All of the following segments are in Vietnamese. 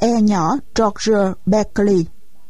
E nhỏ George Berkeley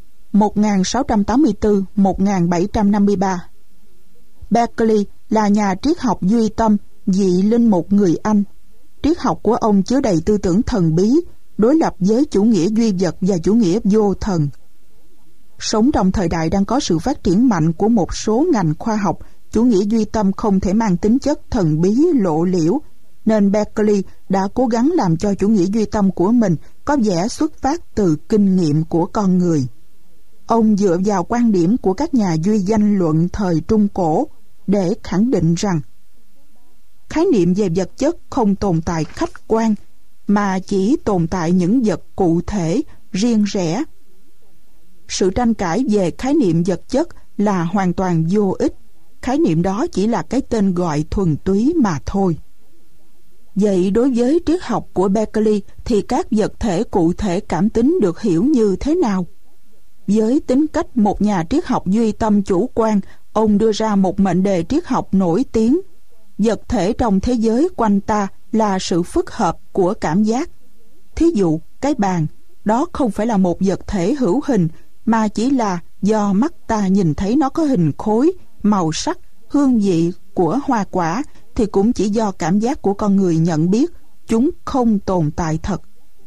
1684-1753. Berkeley là nhà triết học duy tâm, vị linh mục người Anh. Triết học của ông chứa đầy tư tưởng thần bí, đối lập với chủ nghĩa duy vật và chủ nghĩa vô thần. Sống trong thời đại đang có sự phát triển mạnh của một số ngành khoa học, chủ nghĩa duy tâm không thể mang tính chất thần bí lộ liễu, nên Berkeley đã cố gắng làm cho chủ nghĩa duy tâm của mình có vẻ xuất phát từ kinh nghiệm của con người. Ông dựa vào quan điểm của các nhà duy danh luận thời Trung Cổ để khẳng định rằng khái niệm về vật chất không tồn tại khách quan, mà chỉ tồn tại những vật cụ thể, riêng rẽ. Sự tranh cãi về khái niệm vật chất là hoàn toàn vô ích. Khái niệm đó chỉ là cái tên gọi thuần túy mà thôi. Vậy đối với triết học của Berkeley thì các vật thể cụ thể cảm tính được hiểu như thế nào? Với tính cách một nhà triết học duy tâm chủ quan, ông đưa ra một mệnh đề triết học nổi tiếng: vật thể trong thế giới quanh ta là sự phức hợp của cảm giác. Thí dụ, cái bàn, đó không phải là một vật thể hữu hình, mà chỉ là do mắt ta nhìn thấy nó có hình khối, màu sắc, hương vị của hoa quả, thì cũng chỉ do cảm giác của con người nhận biết, chúng không tồn tại thật.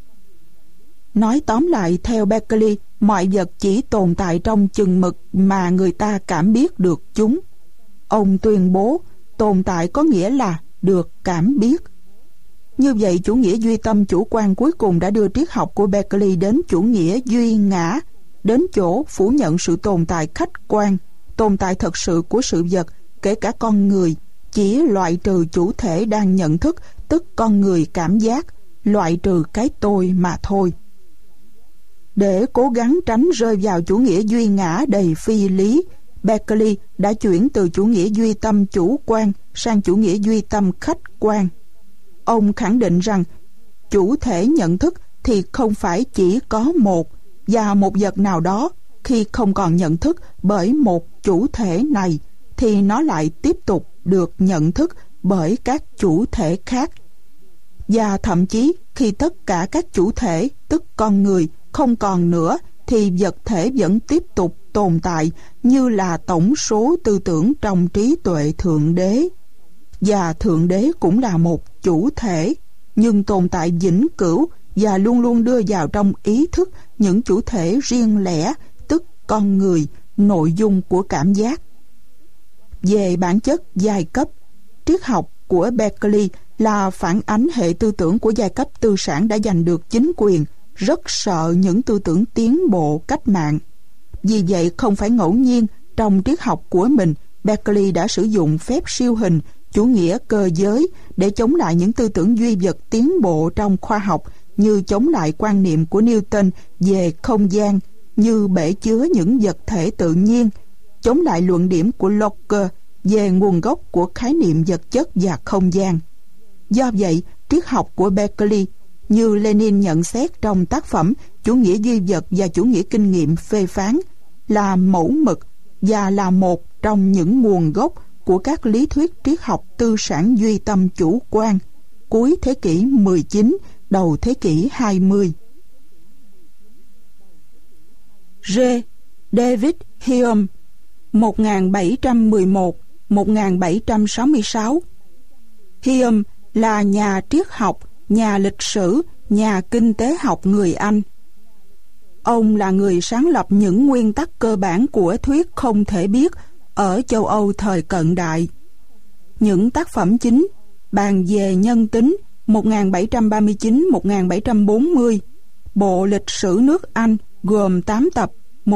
Nói tóm lại, theo Berkeley, mọi vật chỉ tồn tại trong chừng mực mà người ta cảm biết được chúng. Ông tuyên bố tồn tại có nghĩa là được cảm biết. Như vậy, chủ nghĩa duy tâm chủ quan cuối cùng đã đưa triết học của Berkeley đến chủ nghĩa duy ngã, đến chỗ phủ nhận sự tồn tại khách quan, tồn tại thật sự của sự vật, kể cả con người, chỉ loại trừ chủ thể đang nhận thức, tức con người cảm giác, loại trừ cái tôi mà thôi. Để cố gắng tránh rơi vào chủ nghĩa duy ngã đầy phi lý, Berkeley đã chuyển từ chủ nghĩa duy tâm chủ quan sang chủ nghĩa duy tâm khách quan. Ông khẳng định rằng chủ thể nhận thức thì không phải chỉ có một, và một vật nào đó khi không còn nhận thức bởi một chủ thể này thì nó lại tiếp tục được nhận thức bởi các chủ thể khác. Và thậm chí khi tất cả các chủ thể, tức con người, không còn nữa thì vật thể vẫn tiếp tục tồn tại như là tổng số tư tưởng trong trí tuệ Thượng Đế. Và Thượng Đế cũng là một chủ thể, nhưng tồn tại vĩnh cửu và luôn luôn đưa vào trong ý thức những chủ thể riêng lẻ, tức con người, nội dung của cảm giác. Về bản chất giai cấp, triết học của Berkeley là phản ánh hệ tư tưởng của giai cấp tư sản đã giành được chính quyền, rất sợ những tư tưởng tiến bộ cách mạng. Vì vậy không phải ngẫu nhiên trong triết học của mình, Berkeley đã sử dụng phép siêu hình, chủ nghĩa cơ giới để chống lại những tư tưởng duy vật tiến bộ trong khoa học, như chống lại quan niệm của Newton về không gian như bể chứa những vật thể tự nhiên, chống lại luận điểm của Locke về nguồn gốc của khái niệm vật chất và không gian. Do vậy, triết học của Berkeley, như Lenin nhận xét trong tác phẩm Chủ nghĩa duy vật và chủ nghĩa kinh nghiệm phê phán, là mẫu mực và là một trong những nguồn gốc của các lý thuyết triết học tư sản duy tâm chủ quan cuối thế kỷ 19, đầu thế kỷ 20. J. David Hume 1711-1766. Hume là nhà triết học, nhà lịch sử, nhà kinh tế học người Anh. Ông là người sáng lập những nguyên tắc cơ bản của thuyết không thể biết ở châu Âu thời cận đại. Những tác phẩm chính: Bàn về nhân tính 1739-1740, Bộ lịch sử nước Anh gồm 8 tập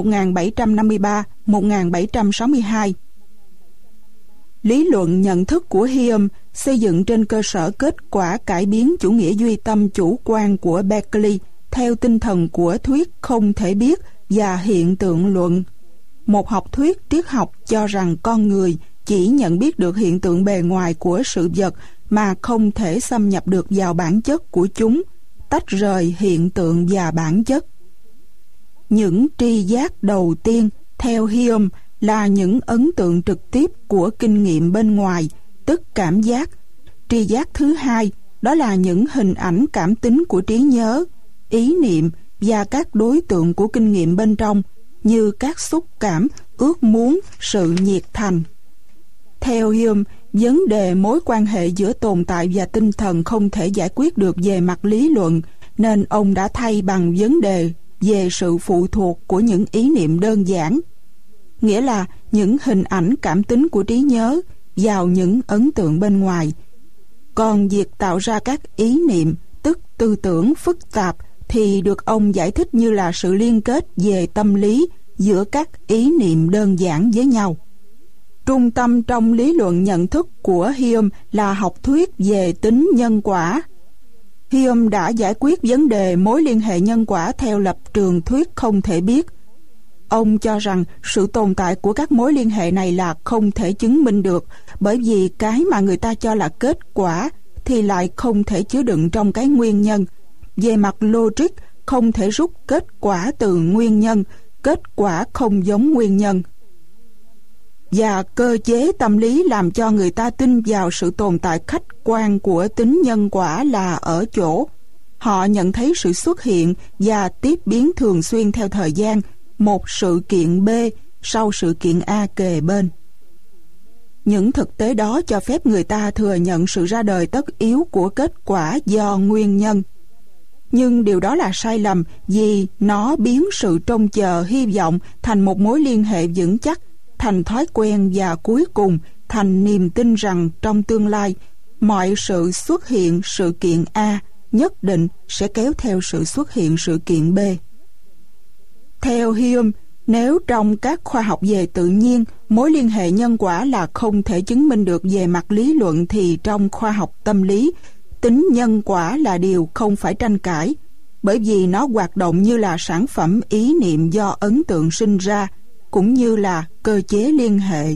1753-1762. Lý luận nhận thức của Hume xây dựng trên cơ sở kết quả cải biến chủ nghĩa duy tâm chủ quan của Berkeley theo tinh thần của thuyết không thể biết và hiện tượng luận. Một học thuyết triết học cho rằng con người chỉ nhận biết được hiện tượng bề ngoài của sự vật mà không thể xâm nhập được vào bản chất của chúng, tách rời hiện tượng và bản chất. Những tri giác đầu tiên, theo Hume, là những ấn tượng trực tiếp của kinh nghiệm bên ngoài, tức cảm giác. Tri giác thứ hai, đó là những hình ảnh cảm tính của trí nhớ, ý niệm và các đối tượng của kinh nghiệm bên trong, như các xúc cảm, ước muốn, sự nhiệt thành. Theo Hume, vấn đề mối quan hệ giữa tồn tại và tinh thần không thể giải quyết được về mặt lý luận, nên ông đã thay bằng vấn đề về sự phụ thuộc của những ý niệm đơn giản, nghĩa là những hình ảnh cảm tính của trí nhớ vào những ấn tượng bên ngoài. Còn việc tạo ra các ý niệm, tức tư tưởng phức tạp, thì được ông giải thích như là sự liên kết về tâm lý giữa các ý niệm đơn giản với nhau. Trung tâm trong lý luận nhận thức của Hume là học thuyết về tính nhân quả. Hume đã giải quyết vấn đề mối liên hệ nhân quả theo lập trường thuyết không thể biết. Ông cho rằng sự tồn tại của các mối liên hệ này là không thể chứng minh được, bởi vì cái mà người ta cho là kết quả thì lại không thể chứa đựng trong cái nguyên nhân. Về mặt logic, không thể rút kết quả từ nguyên nhân, kết quả không giống nguyên nhân. Và cơ chế tâm lý làm cho người ta tin vào sự tồn tại khách quan của tính nhân quả là ở chỗ họ nhận thấy sự xuất hiện và tiếp biến thường xuyên theo thời gian một sự kiện B sau sự kiện A kề bên. Những thực tế đó cho phép người ta thừa nhận sự ra đời tất yếu của kết quả do nguyên nhân. Nhưng điều đó là sai lầm, vì nó biến sự trông chờ hy vọng thành một mối liên hệ vững chắc, thành thói quen và cuối cùng thành niềm tin rằng trong tương lai mọi sự xuất hiện sự kiện A nhất định sẽ kéo theo sự xuất hiện sự kiện B. Theo Hume, nếu trong các khoa học về tự nhiên mối liên hệ nhân quả là không thể chứng minh được về mặt lý luận, thì trong khoa học tâm lý tính nhân quả là điều không phải tranh cãi, bởi vì nó hoạt động như là sản phẩm ý niệm do ấn tượng sinh ra, cũng như là cơ chế liên hệ.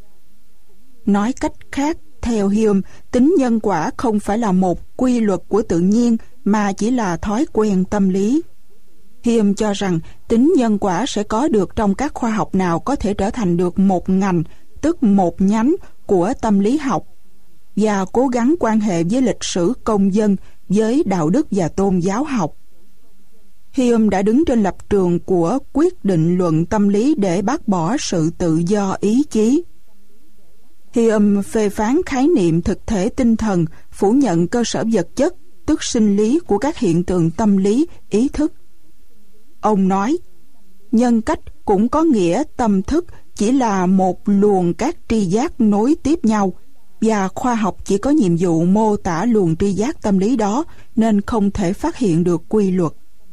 Nói cách khác, theo Hume, tính nhân quả không phải là một quy luật của tự nhiên mà chỉ là thói quen tâm lý. Hume cho rằng tính nhân quả sẽ có được trong các khoa học nào có thể trở thành được một ngành, tức một nhánh của tâm lý học, và cố gắng quan hệ với lịch sử công dân, với đạo đức và tôn giáo học. Hume đã đứng trên lập trường của quyết định luận tâm lý để bác bỏ sự tự do ý chí. Hume phê phán khái niệm thực thể tinh thần, phủ nhận cơ sở vật chất, tức sinh lý của các hiện tượng tâm lý, ý thức. Ông nói, nhân cách cũng có nghĩa tâm thức chỉ là một luồng các tri giác nối tiếp nhau, và khoa học chỉ có nhiệm vụ mô tả luồng tri giác tâm lý đó, nên không thể phát hiện được quy luật.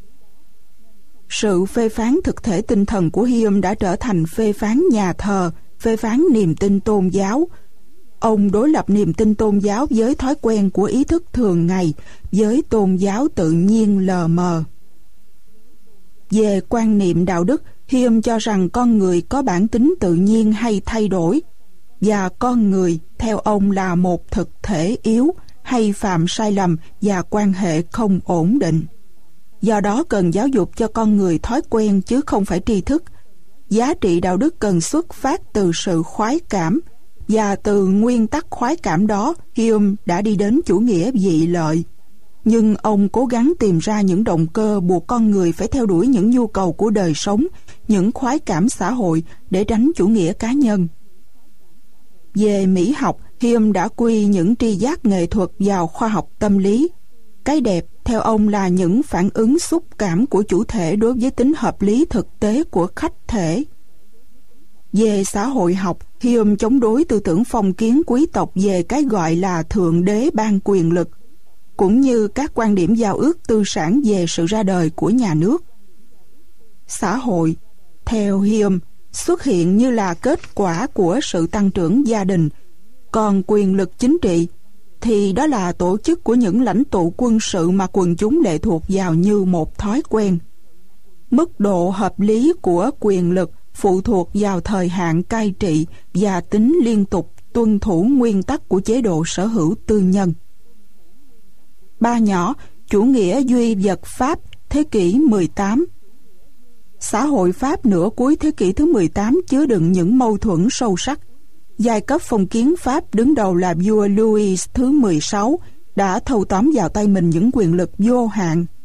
Sự phê phán thực thể tinh thần của Hume đã trở thành phê phán nhà thờ, phê phán niềm tin tôn giáo. Ông đối lập niềm tin tôn giáo với thói quen của ý thức thường ngày, với tôn giáo tự nhiên lờ mờ. Về quan niệm đạo đức, Hume cho rằng con người có bản tính tự nhiên hay thay đổi, và con người, theo ông, là một thực thể yếu, hay phạm sai lầm và quan hệ không ổn định. Do đó cần giáo dục cho con người thói quen chứ không phải tri thức. Giá trị đạo đức cần xuất phát từ sự khoái cảm, và từ nguyên tắc khoái cảm đó, Hume đã đi đến chủ nghĩa vị lợi. Nhưng ông cố gắng tìm ra những động cơ buộc con người phải theo đuổi những nhu cầu của đời sống, những khoái cảm xã hội để tránh chủ nghĩa cá nhân. Về mỹ học, Hume đã quy những tri giác nghệ thuật vào khoa học tâm lý. Cái đẹp, theo ông, là những phản ứng xúc cảm của chủ thể đối với tính hợp lý thực tế của khách thể. Về xã hội học, Hume chống đối tư tưởng phong kiến quý tộc về cái gọi là thượng đế ban quyền lực, cũng như các quan điểm giao ước tư sản về sự ra đời của nhà nước. Xã hội, theo Hume, xuất hiện như là kết quả của sự tăng trưởng gia đình, còn quyền lực chính trị thì đó là tổ chức của những lãnh tụ quân sự mà quần chúng lệ thuộc vào như một thói quen. Mức độ hợp lý của quyền lực phụ thuộc vào thời hạn cai trị và tính liên tục tuân thủ nguyên tắc của chế độ sở hữu tư nhân. Ba nhỏ, chủ nghĩa duy vật Pháp, thế kỷ 18. Xã hội Pháp nửa cuối thế kỷ thứ 18 chứa đựng những mâu thuẫn sâu sắc. Giai cấp phong kiến Pháp đứng đầu là vua Louis thứ 16 đã thâu tóm vào tay mình những quyền lực vô hạn.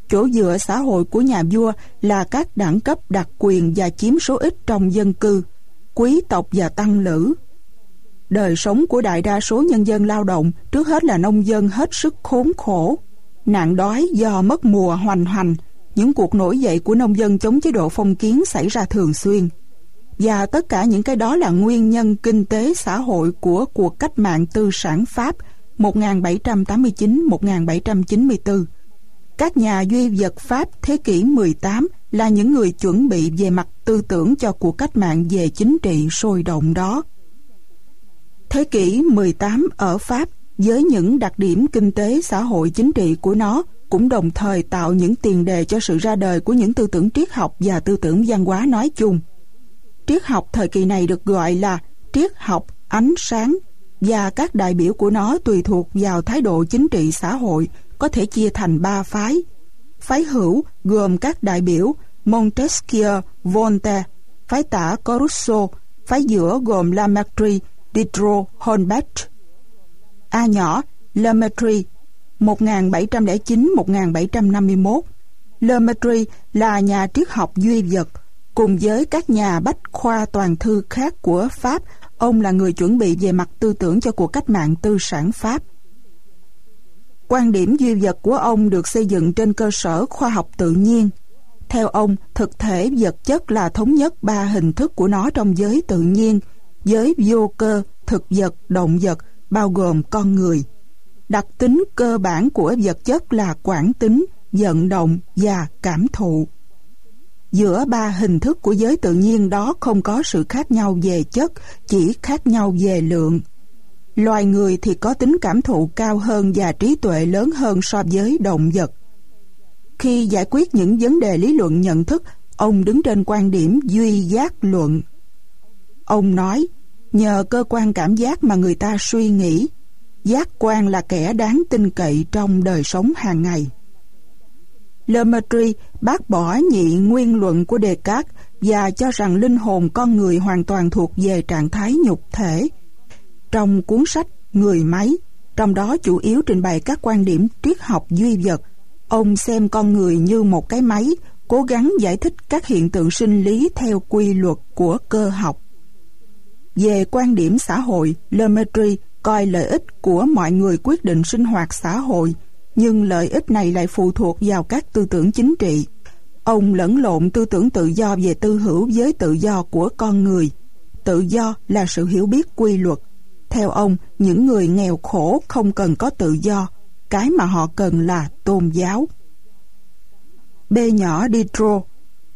Chỗ dựa xã hội của nhà vua là các đẳng cấp đặc quyền và chiếm số ít trong dân cư, quý tộc và tăng lữ. Đời sống của đại đa số nhân dân lao động trước hết là nông dân hết sức khốn khổ, nạn đói do mất mùa hoành hành. Những cuộc nổi dậy của nông dân chống chế độ phong kiến xảy ra thường xuyên. Và tất cả những cái đó là nguyên nhân kinh tế xã hội của cuộc cách mạng tư sản Pháp 1789-1794. Các nhà duy vật Pháp thế kỷ 18 là những người chuẩn bị về mặt tư tưởng cho cuộc cách mạng về chính trị sôi động đó. Thế kỷ 18 ở Pháp với những đặc điểm kinh tế xã hội chính trị của nó cũng đồng thời tạo những tiền đề cho sự ra đời của những tư tưởng triết học và tư tưởng văn hóa nói chung. Triết học thời kỳ này được gọi là triết học ánh sáng, và các đại biểu của nó tùy thuộc vào thái độ chính trị xã hội có thể chia thành 3 phái. Phái hữu gồm các đại biểu Montesquieu, Voltaire, phái tả có Rousseau, phái giữa gồm Lamartine, Diderot, Holbach. A nhỏ Lamartine 1709-1751. Lamartine là nhà triết học duy vật. Cùng với các nhà bách khoa toàn thư khác của Pháp, ông là người chuẩn bị về mặt tư tưởng cho cuộc cách mạng tư sản Pháp. Quan điểm duy vật của ông được xây dựng trên cơ sở khoa học tự nhiên. Theo ông, thực thể vật chất là thống nhất 3 hình thức của nó trong giới tự nhiên, giới vô cơ, thực vật, động vật, bao gồm con người. Đặc tính cơ bản của vật chất là quảng tính, vận động và cảm thụ. Giữa 3 hình thức của giới tự nhiên đó không có sự khác nhau về chất, chỉ khác nhau về lượng. Loài người thì có tính cảm thụ cao hơn và trí tuệ lớn hơn so với động vật. Khi giải quyết những vấn đề lý luận nhận thức, ông đứng trên quan điểm duy giác luận. Ông nói, nhờ cơ quan cảm giác mà người ta suy nghĩ, giác quan là kẻ đáng tin cậy trong đời sống hàng ngày. Lamartine bác bỏ nhị nguyên luận của Descartes và cho rằng linh hồn con người hoàn toàn thuộc về trạng thái nhục thể. Trong cuốn sách Người Máy, trong đó chủ yếu trình bày các quan điểm triết học duy vật, ông xem con người như một cái máy, cố gắng giải thích các hiện tượng sinh lý theo quy luật của cơ học. Về quan điểm xã hội, Lamartine coi lợi ích của mọi người quyết định sinh hoạt xã hội, nhưng lợi ích này lại phụ thuộc vào các tư tưởng chính trị. Ông lẫn lộn tư tưởng tự do về tư hữu với tự do của con người. Tự do là sự hiểu biết quy luật. Theo ông, những người nghèo khổ không cần có tự do, cái mà họ cần là tôn giáo. B nhỏ Diderot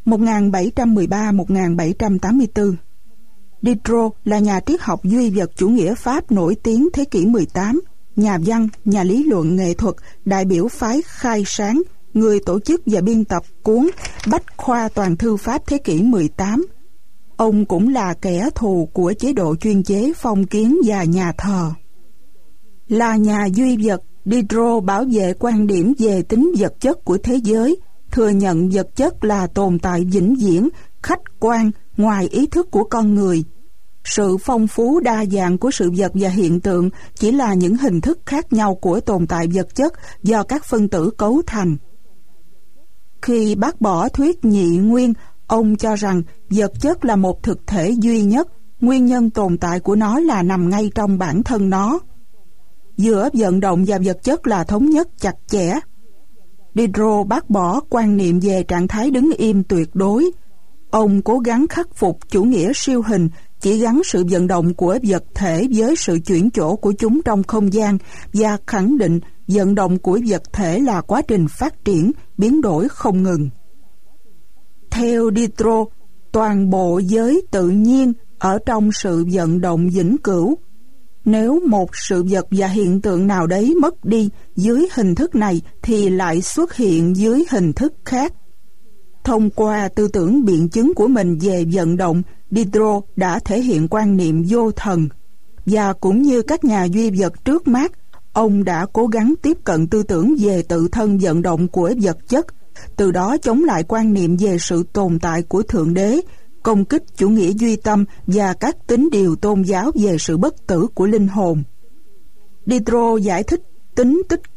1713-1784. Diderot là nhà triết học duy vật chủ nghĩa Pháp nổi tiếng thế kỷ 18, nhà văn, nhà lý luận nghệ thuật, đại biểu phái khai sáng, người tổ chức và biên tập cuốn Bách khoa toàn thư Pháp thế kỷ 18. Ông cũng là kẻ thù của chế độ chuyên chế phong kiến và nhà thờ. Là nhà duy vật, Diderot bảo vệ quan điểm về tính vật chất của thế giới, thừa nhận vật chất là tồn tại vĩnh viễn, khách quan, ngoài ý thức của con người. Sự phong phú đa dạng của sự vật và hiện tượng chỉ là những hình thức khác nhau của tồn tại vật chất do các phân tử cấu thành. Khi bác bỏ thuyết nhị nguyên, ông cho rằng vật chất là một thực thể duy nhất, nguyên nhân tồn tại của nó là nằm ngay trong bản thân nó. Giữa vận động và vật chất là thống nhất chặt chẽ. Diderot bác bỏ quan niệm về trạng thái đứng im tuyệt đối. Ông cố gắng khắc phục chủ nghĩa siêu hình, chỉ gắn sự vận động của vật thể với sự chuyển chỗ của chúng trong không gian và khẳng định vận động của vật thể là quá trình phát triển, biến đổi không ngừng. Theo Diderot, toàn bộ giới tự nhiên ở trong sự vận động vĩnh cửu. Nếu một sự vật và hiện tượng nào đấy mất đi dưới hình thức này thì lại xuất hiện dưới hình thức khác. Thông qua tư tưởng biện chứng của mình về vận động, Diderot đã thể hiện quan niệm vô thần. Và cũng như các nhà duy vật trước mắt, ông đã cố gắng tiếp cận tư tưởng về tự thân vận động của vật chất, từ đó chống lại quan niệm về sự tồn tại của Thượng Đế, công kích chủ nghĩa duy tâm và các tín điều tôn giáo về sự bất tử của linh hồn. Diderot giải thích tính tích cực,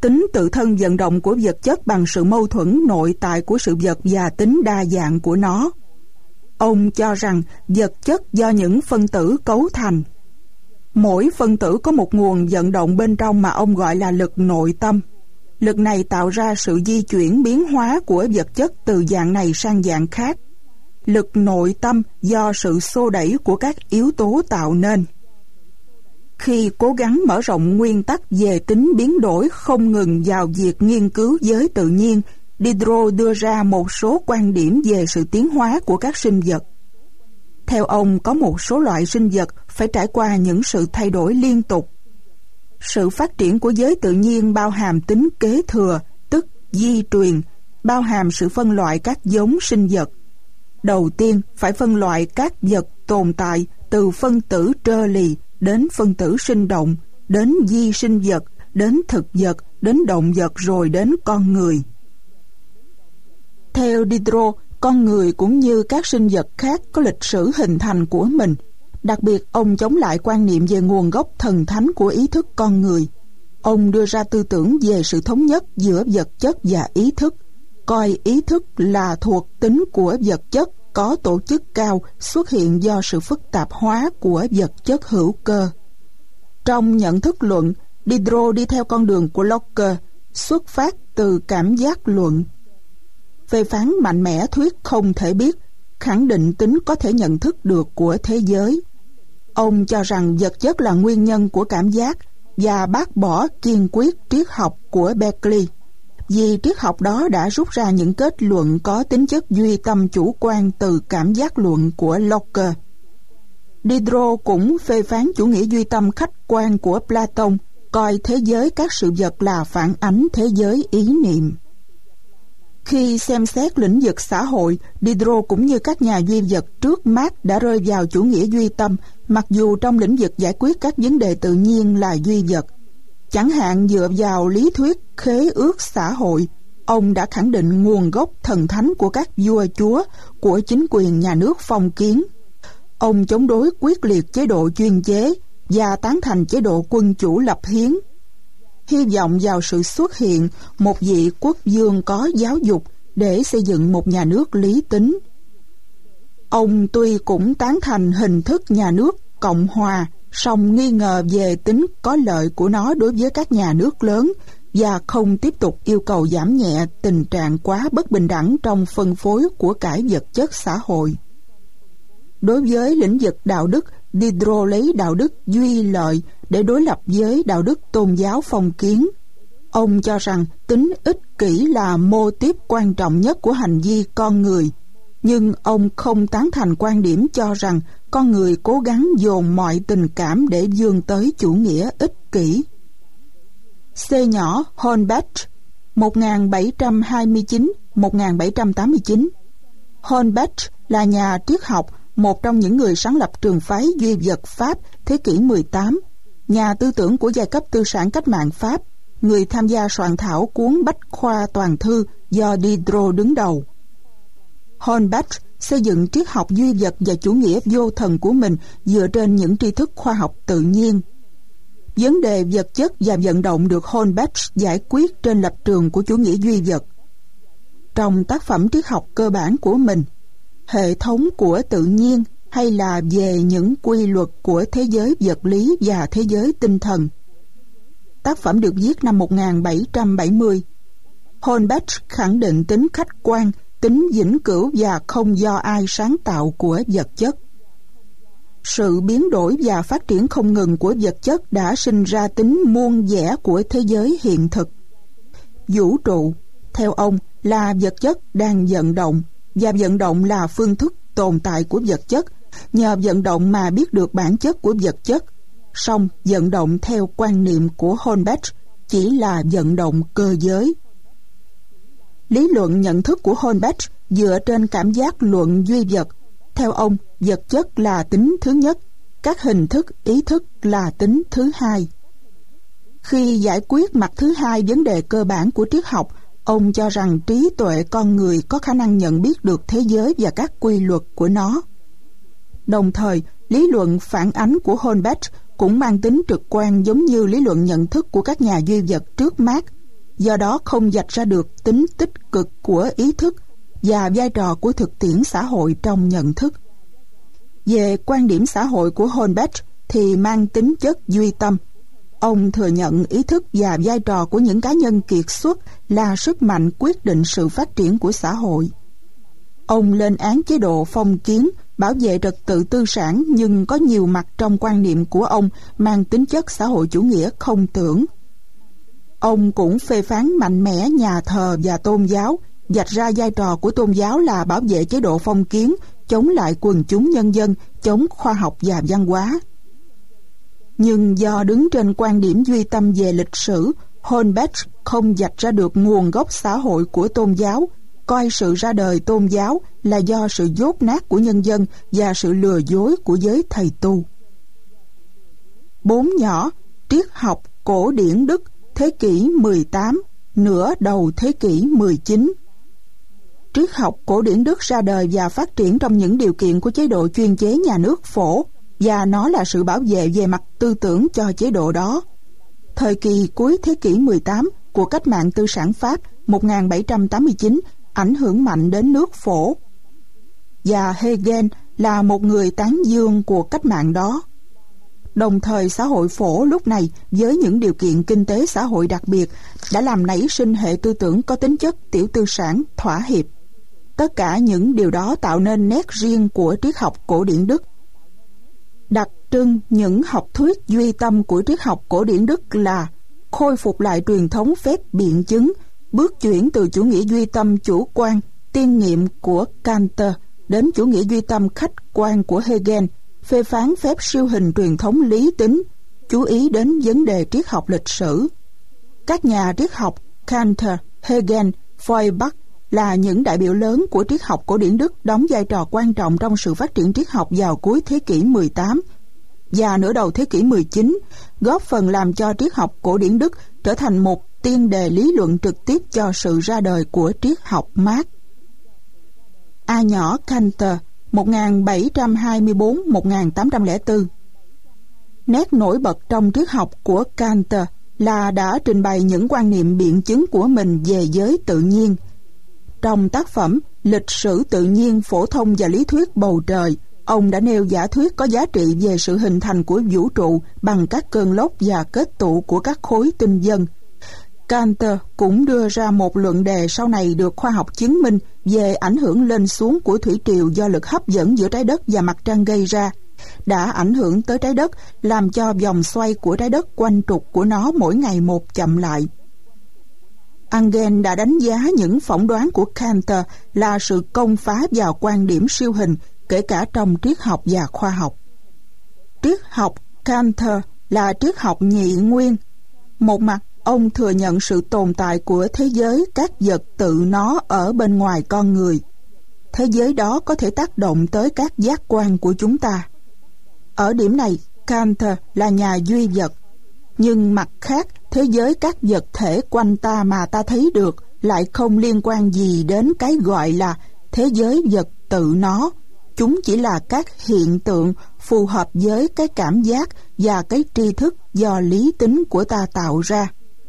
tính tự thân vận động của vật chất bằng sự mâu thuẫn nội tại của sự vật và tính đa dạng của nó. Ông cho rằng vật chất do những phân tử cấu thành. Mỗi phân tử có một nguồn vận động bên trong mà ông gọi là lực nội tâm. Lực này tạo ra sự di chuyển biến hóa của vật chất từ dạng này sang dạng khác. Lực nội tâm do sự xô đẩy của các yếu tố tạo nên. Khi cố gắng mở rộng nguyên tắc về tính biến đổi không ngừng vào việc nghiên cứu giới tự nhiên, Diderot đưa ra một số quan điểm về sự tiến hóa của các sinh vật. Theo ông, có một số loại sinh vật phải trải qua những sự thay đổi liên tục. Sự phát triển của giới tự nhiên bao hàm tính kế thừa, tức di truyền, bao hàm sự phân loại các giống sinh vật. Đầu tiên, phải phân loại các vật tồn tại từ phân tử trơ lì đến phân tử sinh động, đến di sinh vật, đến thực vật, đến động vật rồi đến con người. Theo Diderot, con người cũng như các sinh vật khác có lịch sử hình thành của mình. Đặc biệt, ông chống lại quan niệm về nguồn gốc thần thánh của ý thức con người. Ông đưa ra tư tưởng về sự thống nhất giữa vật chất và ý thức, coi ý thức là thuộc tính của vật chất có tổ chức cao xuất hiện do sự phức tạp hóa của vật chất hữu cơ. Trong nhận thức luận, Diderot đi theo con đường của Locke, xuất phát từ cảm giác luận. Phê phán mạnh mẽ thuyết không thể biết, khẳng định tính có thể nhận thức được của thế giới. Ông cho rằng vật chất là nguyên nhân của cảm giác và bác bỏ kiên quyết triết học của Berkeley, vì triết học đó đã rút ra những kết luận có tính chất duy tâm chủ quan từ cảm giác luận của Locke. Diderot cũng phê phán chủ nghĩa duy tâm khách quan của Platon, coi thế giới các sự vật là phản ánh thế giới ý niệm. Khi xem xét lĩnh vực xã hội, Diderot cũng như các nhà duy vật trước Marx đã rơi vào chủ nghĩa duy tâm, mặc dù trong lĩnh vực giải quyết các vấn đề tự nhiên là duy vật. Chẳng hạn dựa vào lý thuyết khế ước xã hội, ông đã khẳng định nguồn gốc thần thánh của các vua chúa, của chính quyền nhà nước phong kiến. Ông chống đối quyết liệt chế độ chuyên chế và tán thành chế độ quân chủ lập hiến. Hy vọng vào sự xuất hiện một vị quốc vương có giáo dục để xây dựng một nhà nước lý tính. Ông tuy cũng tán thành hình thức nhà nước cộng hòa, song nghi ngờ về tính có lợi của nó đối với các nhà nước lớn và không tiếp tục yêu cầu giảm nhẹ tình trạng quá bất bình đẳng trong phân phối của cải vật chất xã hội. Đối với lĩnh vực đạo đức, Diderot lấy đạo đức duy lợi để đối lập với đạo đức tôn giáo phong kiến. Ông cho rằng tính ích kỷ là mô típ quan trọng nhất của hành vi con người, nhưng ông không tán thành quan điểm cho rằng con người cố gắng dồn mọi tình cảm để vươn tới chủ nghĩa ích kỷ. C nhỏ Hornbach 1729-1789. Hornbach là nhà triết học, một trong những người sáng lập trường phái duy vật Pháp thế kỷ 18, nhà tư tưởng của giai cấp tư sản cách mạng Pháp, người tham gia soạn thảo cuốn Bách khoa toàn thư do Diderot đứng đầu. Hornbach xây dựng triết học duy vật và chủ nghĩa vô thần của mình dựa trên những tri thức khoa học tự nhiên. Vấn đề vật chất và vận động được Hornbach giải quyết trên lập trường của chủ nghĩa duy vật. Trong tác phẩm triết học cơ bản của mình, Hệ thống của tự nhiên hay là về những quy luật của thế giới vật lý và thế giới tinh thần. Tác phẩm được viết năm 1770. Hornbach khẳng định tính khách quan, tính vĩnh cửu và không do ai sáng tạo của vật chất. Sự biến đổi và phát triển không ngừng của vật chất đã sinh ra tính muôn vẻ của thế giới hiện thực. Vũ trụ, theo ông, là vật chất đang vận động, và vận động là phương thức tồn tại của vật chất. Nhờ vận động mà biết được bản chất của vật chất. Song vận động theo quan niệm của Hornbach chỉ là vận động cơ giới. Lý luận nhận thức của Hornbach dựa trên cảm giác luận duy vật. Theo ông, vật chất là tính thứ nhất, các hình thức ý thức là tính thứ hai. Khi giải quyết mặt thứ hai vấn đề cơ bản của triết học, ông cho rằng trí tuệ con người có khả năng nhận biết được thế giới và các quy luật của nó. Đồng thời, lý luận phản ánh của Hornbach cũng mang tính trực quan giống như lý luận nhận thức của các nhà duy vật trước Marx. do đó không vạch ra được tính tích cực của ý thức và vai trò của thực tiễn xã hội trong nhận thức. Về quan điểm xã hội của Hornbeck thì mang tính chất duy tâm. Ông thừa nhận ý thức và vai trò của những cá nhân kiệt xuất là sức mạnh quyết định sự phát triển của xã hội. Ông lên án chế độ phong kiến, bảo vệ trật tự tư sản, nhưng có nhiều mặt trong quan niệm của ông mang tính chất xã hội chủ nghĩa không tưởng. Ông cũng phê phán mạnh mẽ nhà thờ và tôn giáo, vạch ra vai trò của tôn giáo là bảo vệ chế độ phong kiến, chống lại quần chúng nhân dân, chống khoa học và văn hóa. Nhưng do đứng trên quan điểm duy tâm về lịch sử, Hornbeck không vạch ra được nguồn gốc xã hội của tôn giáo, coi sự ra đời tôn giáo là do sự dốt nát của nhân dân và sự lừa dối của giới thầy tu. 4 nhỏ, triết học cổ điển Đức, thế kỷ 18, nửa đầu thế kỷ 19. Triết học cổ điển Đức ra đời và phát triển trong những điều kiện của chế độ chuyên chế nhà nước Phổ, và nó là sự bảo vệ về mặt tư tưởng cho chế độ đó. Thời kỳ cuối thế kỷ 18 của cách mạng tư sản Pháp 1789 ảnh hưởng mạnh đến nước Phổ, và Hegel là một người tán dương của cách mạng đó. Đồng thời xã hội Phổ lúc này với những điều kiện kinh tế xã hội đặc biệt đã làm nảy sinh hệ tư tưởng có tính chất tiểu tư sản, thỏa hiệp. Tất cả những điều đó tạo nên nét riêng của triết học cổ điển Đức. Đặc trưng những học thuyết duy tâm của triết học cổ điển Đức là khôi phục lại truyền thống phép biện chứng, bước chuyển từ chủ nghĩa duy tâm chủ quan, tiên nghiệm của Kant đến chủ nghĩa duy tâm khách quan của Hegel, phê phán phép siêu hình truyền thống lý tính, chú ý đến vấn đề triết học lịch sử. Các nhà triết học Kant, Hegel, Feuerbach là những đại biểu lớn của triết học cổ điển Đức, đóng vai trò quan trọng trong sự phát triển triết học vào cuối thế kỷ 18 và nửa đầu thế kỷ 19, góp phần làm cho triết học cổ điển Đức trở thành một tiên đề lý luận trực tiếp cho sự ra đời của triết học Mác. A nhỏ Kant 1724-1804. Nét nổi bật trong triết học của Kant là đã trình bày những quan niệm biện chứng của mình về giới tự nhiên. Trong tác phẩm Lịch sử tự nhiên phổ thông và lý thuyết bầu trời, ông đã nêu giả thuyết có giá trị về sự hình thành của vũ trụ bằng các cơn lốc và kết tụ của các khối tinh vân. Kant cũng đưa ra một luận đề sau này được khoa học chứng minh về ảnh hưởng lên xuống của thủy triều do lực hấp dẫn giữa trái đất và mặt trăng gây ra, đã ảnh hưởng tới trái đất, làm cho vòng xoay của trái đất quanh trục của nó mỗi ngày một chậm lại. Engel đã đánh giá những phỏng đoán của Kant là sự công phá vào quan điểm siêu hình, kể cả trong triết học và khoa học. Triết học Kant là triết học nhị nguyên. Một mặt, ông thừa nhận sự tồn tại của thế giới các vật tự nó ở bên ngoài con người. Thế giới đó có thể tác động tới các giác quan của chúng ta. Ở điểm này, Kant là nhà duy vật. Nhưng mặt khác, thế giới các vật thể quanh ta mà ta thấy được lại không liên quan gì đến cái gọi là thế giới vật tự nó. Chúng chỉ là các hiện tượng phù hợp với cái cảm giác và cái tri thức do lý tính của ta tạo ra.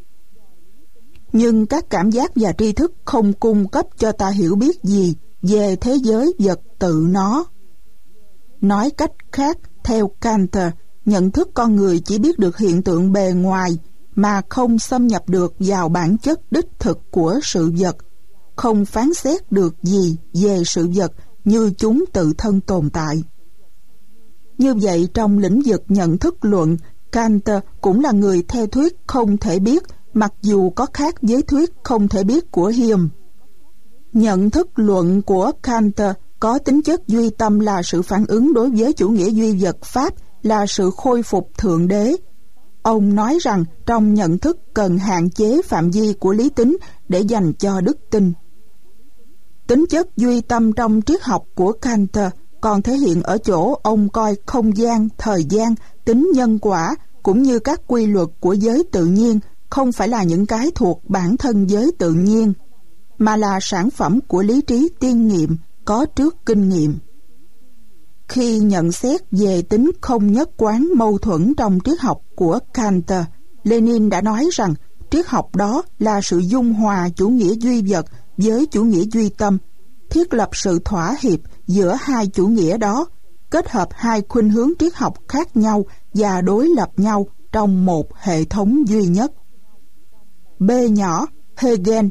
Nhưng các cảm giác và tri thức không cung cấp cho ta hiểu biết gì về thế giới vật tự nó. Nói cách khác, theo Kant, nhận thức con người chỉ biết được hiện tượng bề ngoài mà không xâm nhập được vào bản chất đích thực của sự vật, không phán xét được gì về sự vật như chúng tự thân tồn tại. Như vậy, trong lĩnh vực nhận thức luận, Kant cũng là người theo thuyết không thể biết, mặc dù có khác với thuyết không thể biết của Hume. Nhận thức luận của Kant có tính chất duy tâm là sự phản ứng đối với chủ nghĩa duy vật Pháp, là sự khôi phục thượng đế. Ông nói rằng trong nhận thức cần hạn chế phạm vi của lý tính để dành cho đức tin. Tính chất duy tâm trong triết học của Kant còn thể hiện ở chỗ ông coi không gian, thời gian, tính nhân quả cũng như các quy luật của giới tự nhiên không phải là những cái thuộc bản thân giới tự nhiên, mà là sản phẩm của lý trí tiên nghiệm có trước kinh nghiệm. Khi nhận xét về tính không nhất quán mâu thuẫn trong triết học của Kant, Lenin đã nói rằng Triết học đó là sự dung hòa chủ nghĩa duy vật với chủ nghĩa duy tâm, thiết lập sự thỏa hiệp giữa hai chủ nghĩa đó, kết hợp hai khuynh hướng triết học khác nhau và đối lập nhau trong một hệ thống duy nhất. B nhỏ Hegel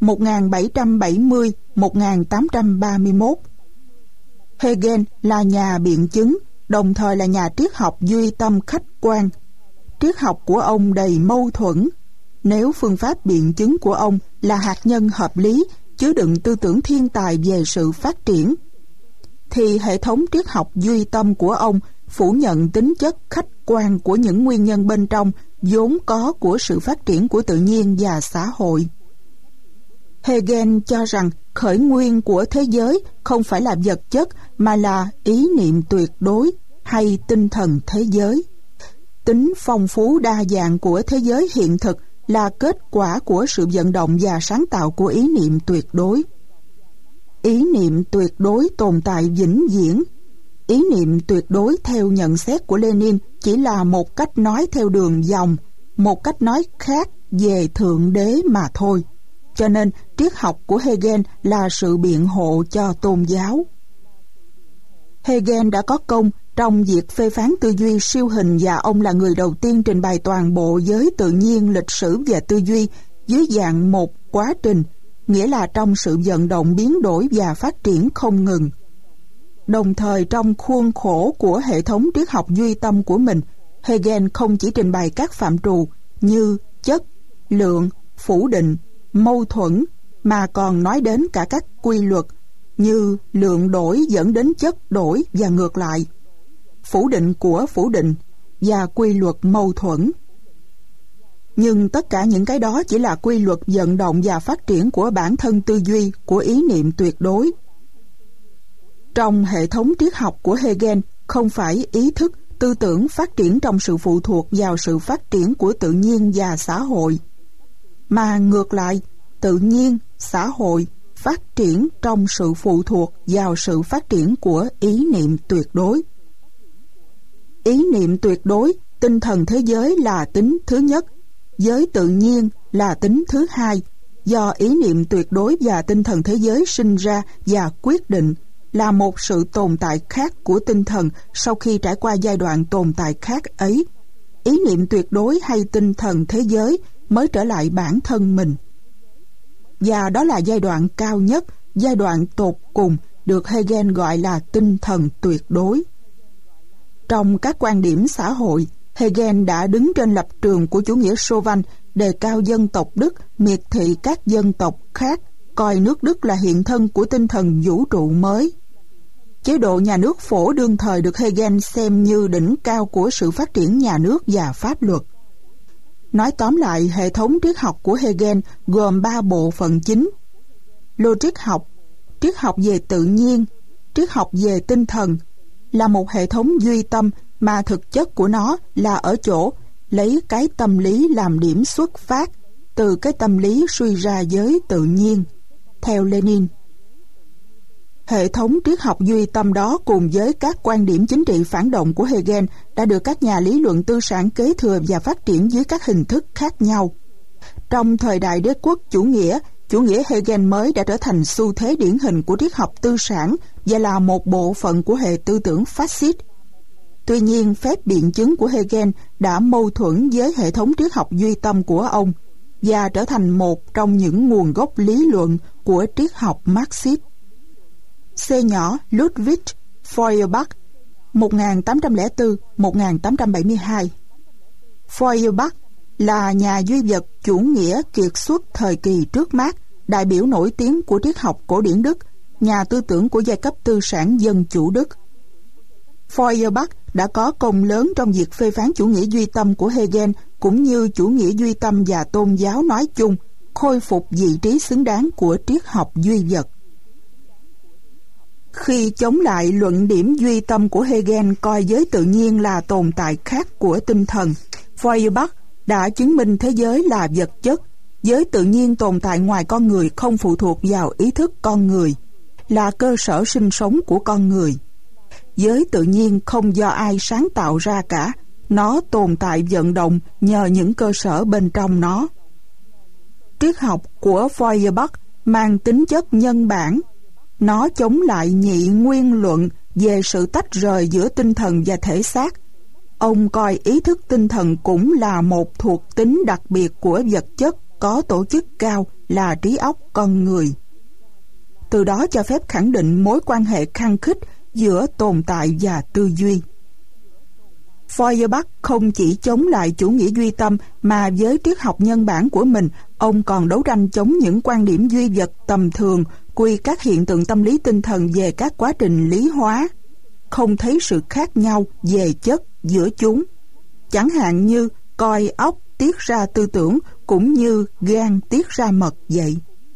1770-1831. Hegel là nhà biện chứng, đồng thời là nhà triết học duy tâm khách quan. Triết học của ông đầy mâu thuẫn. Nếu phương pháp biện chứng của ông là hạt nhân hợp lý, chứa đựng tư tưởng thiên tài về sự phát triển, thì hệ thống triết học duy tâm của ông phủ nhận tính chất khách quan của những nguyên nhân bên trong vốn có của sự phát triển của tự nhiên và xã hội. Hegel cho rằng khởi nguyên của thế giới không phải là vật chất mà là ý niệm tuyệt đối hay tinh thần thế giới. Tính phong phú đa dạng của thế giới hiện thực là kết quả của sự vận động và sáng tạo của ý niệm tuyệt đối. Ý niệm tuyệt đối tồn tại vĩnh viễn. Ý niệm tuyệt đối theo nhận xét của Lenin chỉ là một cách nói theo đường vòng, một cách nói khác về Thượng Đế mà thôi. Cho nên triết học của Hegel là sự biện hộ cho tôn giáo. Hegel đã có công trong việc phê phán tư duy siêu hình và ông là người đầu tiên trình bày toàn bộ giới tự nhiên, lịch sử và tư duy dưới dạng một quá trình, nghĩa là trong sự vận động biến đổi và phát triển không ngừng. Đồng thời trong khuôn khổ của hệ thống triết học duy tâm của mình, Hegel không chỉ trình bày các phạm trù như chất, lượng, phủ định, mâu thuẫn, mà còn nói đến cả các quy luật như lượng đổi dẫn đến chất đổi và ngược lại, phủ định của phủ định và quy luật mâu thuẫn. Nhưng tất cả những cái đó chỉ là quy luật vận động và phát triển của bản thân tư duy, của ý niệm tuyệt đối. Trong hệ thống triết học của Hegel, không phải ý thức, tư tưởng phát triển trong sự phụ thuộc vào sự phát triển của tự nhiên và xã hội, mà ngược lại, tự nhiên, xã hội phát triển trong sự phụ thuộc vào sự phát triển của ý niệm tuyệt đối. Ý niệm tuyệt đối, tinh thần thế giới là tính thứ nhất, giới tự nhiên là tính thứ hai, do ý niệm tuyệt đối và tinh thần thế giới sinh ra và quyết định, là một sự tồn tại khác của tinh thần sau khi trải qua giai đoạn tồn tại khác ấy. Ý niệm tuyệt đối hay tinh thần thế giới mới trở lại bản thân mình. Và đó là giai đoạn cao nhất, giai đoạn tột cùng, được Hegel gọi là tinh thần tuyệt đối. Trong các quan điểm xã hội, Hegel đã đứng trên lập trường của chủ nghĩa Chauvin, đề cao dân tộc Đức, miệt thị các dân tộc khác, coi nước Đức là hiện thân của tinh thần vũ trụ mới. Chế độ nhà nước phổ đương thời được Hegel xem như đỉnh cao của sự phát triển nhà nước và pháp luật. Nói tóm lại, hệ thống triết học của Hegel gồm 3 bộ phận chính: logic học, triết học về tự nhiên, triết học về tinh thần, là một hệ thống duy tâm mà thực chất của nó là ở chỗ lấy cái tâm lý làm điểm xuất phát, từ cái tâm lý suy ra giới tự nhiên, theo Lenin. Hệ thống triết học duy tâm đó cùng với các quan điểm chính trị phản động của Hegel đã được các nhà lý luận tư sản kế thừa và phát triển dưới các hình thức khác nhau. Trong thời đại đế quốc chủ nghĩa Hegel mới đã trở thành xu thế điển hình của triết học tư sản và là một bộ phận của hệ tư tưởng phát xít. Tuy nhiên, phép biện chứng của Hegel đã mâu thuẫn với hệ thống triết học duy tâm của ông và trở thành một trong những nguồn gốc lý luận của triết học Marxist. C nhỏ Ludwig Feuerbach 1804-1872. Feuerbach là nhà duy vật chủ nghĩa kiệt xuất thời kỳ trước Mác, đại biểu nổi tiếng của triết học cổ điển Đức, nhà tư tưởng của giai cấp tư sản dân chủ Đức. Feuerbach đã có công lớn trong việc phê phán chủ nghĩa duy tâm của Hegel cũng như chủ nghĩa duy tâm và tôn giáo nói chung, khôi phục vị trí xứng đáng của triết học duy vật. Khi chống lại luận điểm duy tâm của Hegel coi giới tự nhiên là tồn tại khác của tinh thần, Feuerbach đã chứng minh thế giới là vật chất, giới tự nhiên tồn tại ngoài con người không phụ thuộc vào ý thức con người, là cơ sở sinh sống của con người. Giới tự nhiên không do ai sáng tạo ra cả, nó tồn tại vận động nhờ những cơ sở bên trong nó. Triết học của Feuerbach mang tính chất nhân bản. Nó chống lại nhị nguyên luận về sự tách rời giữa tinh thần và thể xác. Ông coi ý thức tinh thần cũng là một thuộc tính đặc biệt của vật chất có tổ chức cao là trí óc con người. Từ đó cho phép khẳng định mối quan hệ khăng khít giữa tồn tại và tư duy. Feuerbach không chỉ chống lại chủ nghĩa duy tâm mà với triết học nhân bản của mình, ông còn đấu tranh chống những quan điểm duy vật tầm thường, quy các hiện tượng tâm lý tinh thần về các quá trình lý hóa, không thấy sự khác nhau về chất giữa chúng. Chẳng hạn như coi óc tiết ra tư tưởng cũng như gan tiết ra mật vậy.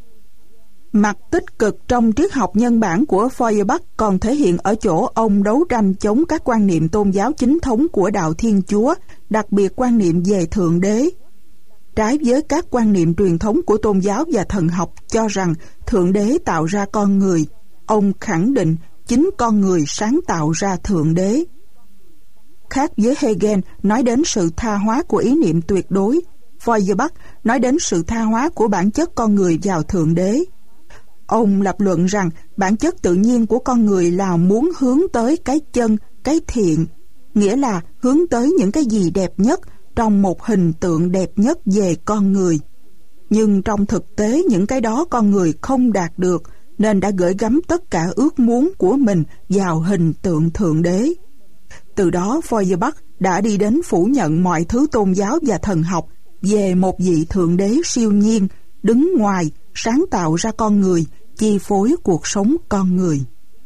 Mặt tích cực trong triết học nhân bản của Feuerbach còn thể hiện ở chỗ ông đấu tranh chống các quan niệm tôn giáo chính thống của đạo Thiên Chúa, đặc biệt quan niệm về Thượng Đế. Trái với các quan niệm truyền thống của tôn giáo và thần học cho rằng Thượng Đế tạo ra con người, ông khẳng định chính con người sáng tạo ra Thượng Đế. Khác với Hegel nói đến sự tha hóa của ý niệm tuyệt đối, Feuerbach nói đến sự tha hóa của bản chất con người vào Thượng Đế. Ông lập luận rằng bản chất tự nhiên của con người là muốn hướng tới cái chân, cái thiện, nghĩa là hướng tới những cái gì đẹp nhất trong một hình tượng đẹp nhất về con người. Nhưng trong thực tế những cái đó con người không đạt được, nên đã gửi gắm tất cả ước muốn của mình vào hình tượng Thượng Đế. Từ đó Feuerbach đã đi đến phủ nhận mọi thứ tôn giáo và thần học về một vị Thượng Đế siêu nhiên, đứng ngoài, sáng tạo ra con người, chi phối cuộc sống con người.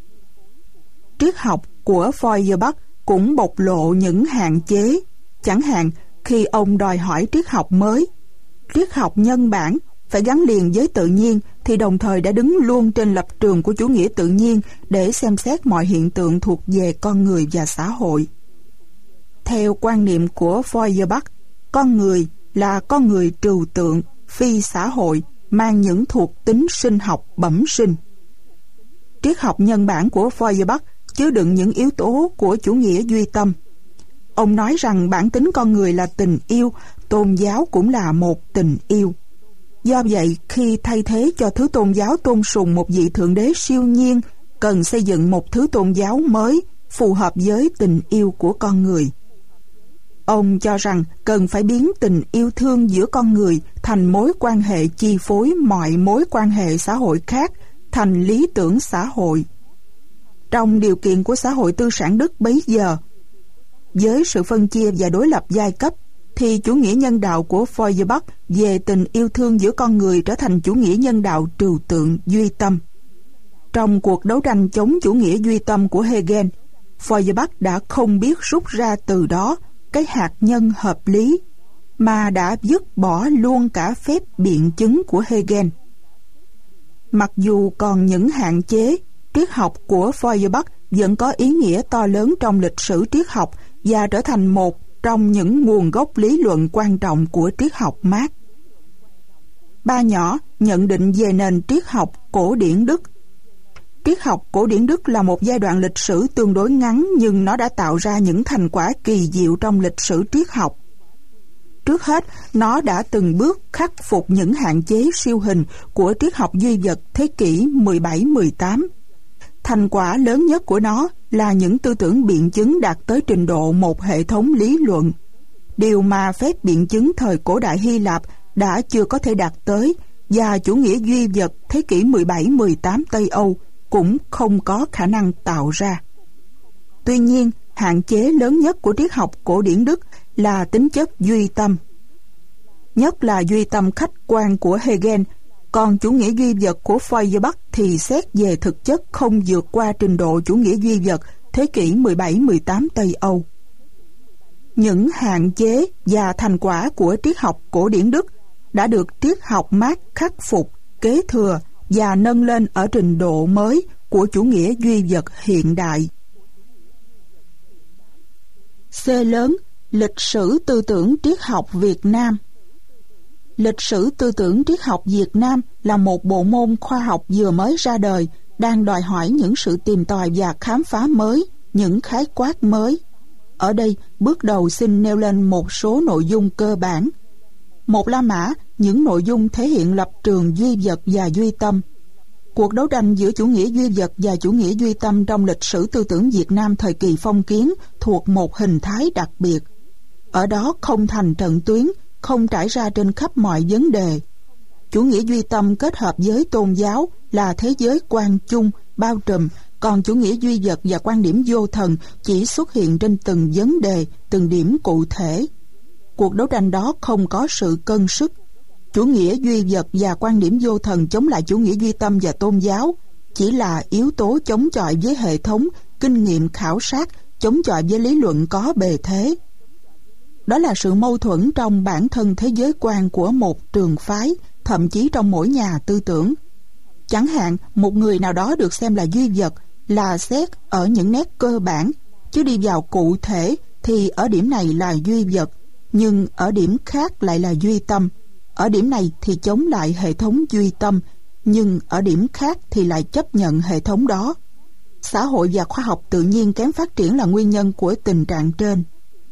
Triết học của Feuerbach cũng bộc lộ những hạn chế, chẳng hạn khi ông đòi hỏi triết học mới. Triết học nhân bản phải gắn liền với tự nhiên thì đồng thời đã đứng luôn trên lập trường của chủ nghĩa tự nhiên để xem xét mọi hiện tượng thuộc về con người và xã hội. Theo quan niệm của Feuerbach, con người là con người trừu tượng, phi xã hội, mang những thuộc tính sinh học bẩm sinh. Triết học nhân bản của Feuerbach chứa đựng những yếu tố của chủ nghĩa duy tâm. Ông nói rằng bản tính con người là tình yêu, tôn giáo cũng là một tình yêu. Do vậy, khi thay thế cho thứ tôn giáo tôn sùng một vị Thượng Đế siêu nhiên, cần xây dựng một thứ tôn giáo mới phù hợp với tình yêu của con người. Ông cho rằng cần phải biến tình yêu thương giữa con người thành mối quan hệ chi phối mọi mối quan hệ xã hội khác, thành lý tưởng xã hội. Trong điều kiện của xã hội tư sản Đức bấy giờ, với sự phân chia và đối lập giai cấp, thì chủ nghĩa nhân đạo của Feuerbach về tình yêu thương giữa con người trở thành chủ nghĩa nhân đạo trừu tượng duy tâm. Trong cuộc đấu tranh chống chủ nghĩa duy tâm của Hegel, Feuerbach đã không biết rút ra từ đó cái hạt nhân hợp lý, mà đã dứt bỏ luôn cả phép biện chứng của Hegel. Mặc dù còn những hạn chế, triết học của Feuerbach vẫn có ý nghĩa to lớn trong lịch sử triết học và trở thành một trong những nguồn gốc lý luận quan trọng của triết học Mác. Ba nhỏ nhận định về nền triết học cổ điển Đức. Triết học cổ điển Đức là một giai đoạn lịch sử tương đối ngắn, nhưng nó đã tạo ra những thành quả kỳ diệu trong lịch sử triết học. Trước hết, nó đã từng bước khắc phục những hạn chế siêu hình của triết học duy vật thế kỷ 17-18. Thành quả lớn nhất của nó là những tư tưởng biện chứng đạt tới trình độ một hệ thống lý luận, điều mà phép biện chứng thời cổ đại Hy Lạp đã chưa có thể đạt tới, và chủ nghĩa duy vật thế kỷ 17-18 Tây Âu cũng không có khả năng tạo ra. Tuy nhiên, hạn chế lớn nhất của triết học cổ điển Đức là tính chất duy tâm, nhất là duy tâm khách quan của Hegel, còn chủ nghĩa duy vật của Feuerbach thì xét về thực chất không vượt qua trình độ chủ nghĩa duy vật thế kỷ 17-18 Tây Âu. Những hạn chế và thành quả của triết học cổ điển Đức đã được triết học Mác khắc phục, kế thừa và nâng lên ở trình độ mới của chủ nghĩa duy vật hiện đại. C lớn, lịch sử tư tưởng triết học Việt Nam. Lịch sử tư tưởng triết học Việt Nam là một bộ môn khoa học vừa mới ra đời, đang đòi hỏi những sự tìm tòi và khám phá mới, những khái quát mới. Ở đây, bước đầu xin nêu lên một số nội dung cơ bản. Một La Mã những nội dung thể hiện lập trường duy vật và duy tâm. Cuộc đấu tranh giữa chủ nghĩa duy vật và chủ nghĩa duy tâm trong lịch sử tư tưởng Việt Nam thời kỳ phong kiến thuộc một hình thái đặc biệt. Ở đó không thành trận tuyến, không trải ra trên khắp mọi vấn đề. Chủ nghĩa duy tâm kết hợp với tôn giáo là thế giới quan chung, bao trùm, còn chủ nghĩa duy vật và quan điểm vô thần chỉ xuất hiện trên từng vấn đề, từng điểm cụ thể. Cuộc đấu tranh đó không có sự cân sức. Chủ nghĩa duy vật và quan điểm vô thần chống lại chủ nghĩa duy tâm và tôn giáo chỉ là yếu tố chống chọi với hệ thống, kinh nghiệm khảo sát, chống chọi với lý luận có bề thế. Đó là sự mâu thuẫn trong bản thân thế giới quan của một trường phái, thậm chí trong mỗi nhà tư tưởng. Chẳng hạn, một người nào đó được xem là duy vật là xét ở những nét cơ bản, chứ đi vào cụ thể thì ở điểm này là duy vật, nhưng ở điểm khác lại là duy tâm. Ở điểm này thì chống lại hệ thống duy tâm, nhưng ở điểm khác thì lại chấp nhận hệ thống đó. Xã hội và khoa học tự nhiên kém phát triển là nguyên nhân của tình trạng trên.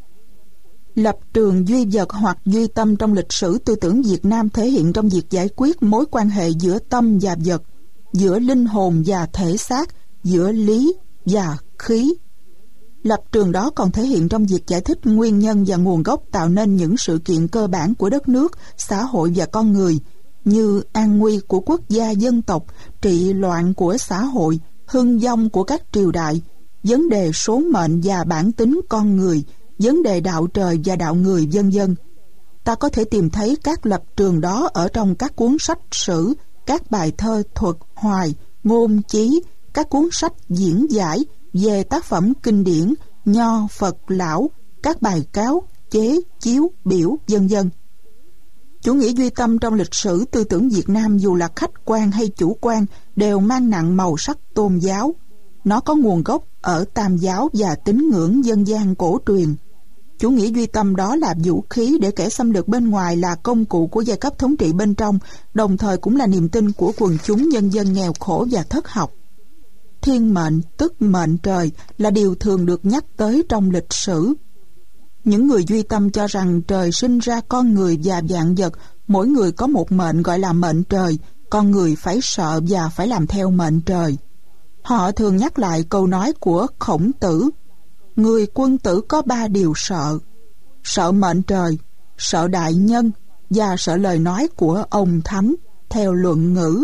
Lập trường duy vật hoặc duy tâm trong lịch sử tư tưởng Việt Nam thể hiện trong việc giải quyết mối quan hệ giữa tâm và vật, giữa linh hồn và thể xác, giữa lý và khí. Lập trường đó còn thể hiện trong việc giải thích nguyên nhân và nguồn gốc tạo nên những sự kiện cơ bản của đất nước, xã hội và con người, như an nguy của quốc gia dân tộc, trị loạn của xã hội, hưng vong của các triều đại, vấn đề số mệnh và bản tính con người, vấn đề đạo trời và đạo người, vân vân. Ta có thể tìm thấy các lập trường đó ở trong các cuốn sách sử, các bài thơ thuật hoài, ngôn chí, các cuốn sách diễn giải về tác phẩm kinh điển, nho, Phật, lão, các bài cáo, chế, chiếu, biểu, vân vân. Chủ nghĩa duy tâm trong lịch sử tư tưởng Việt Nam dù là khách quan hay chủ quan đều mang nặng màu sắc tôn giáo. Nó có nguồn gốc ở tam giáo và tín ngưỡng dân gian cổ truyền. Chủ nghĩa duy tâm đó là vũ khí để kẻ xâm lược bên ngoài, là công cụ của giai cấp thống trị bên trong, đồng thời cũng là niềm tin của quần chúng nhân dân nghèo khổ và thất học. Thiên mệnh, tức mệnh trời, là điều thường được nhắc tới trong lịch sử. Những người duy tâm cho rằng trời sinh ra con người và vạn vật, mỗi người có một mệnh gọi là mệnh trời, con người phải sợ và phải làm theo mệnh trời. Họ thường nhắc lại câu nói của Khổng Tử: người quân tử có 3 điều sợ: sợ mệnh trời, sợ đại nhân và sợ lời nói của ông thánh, theo luận ngữ.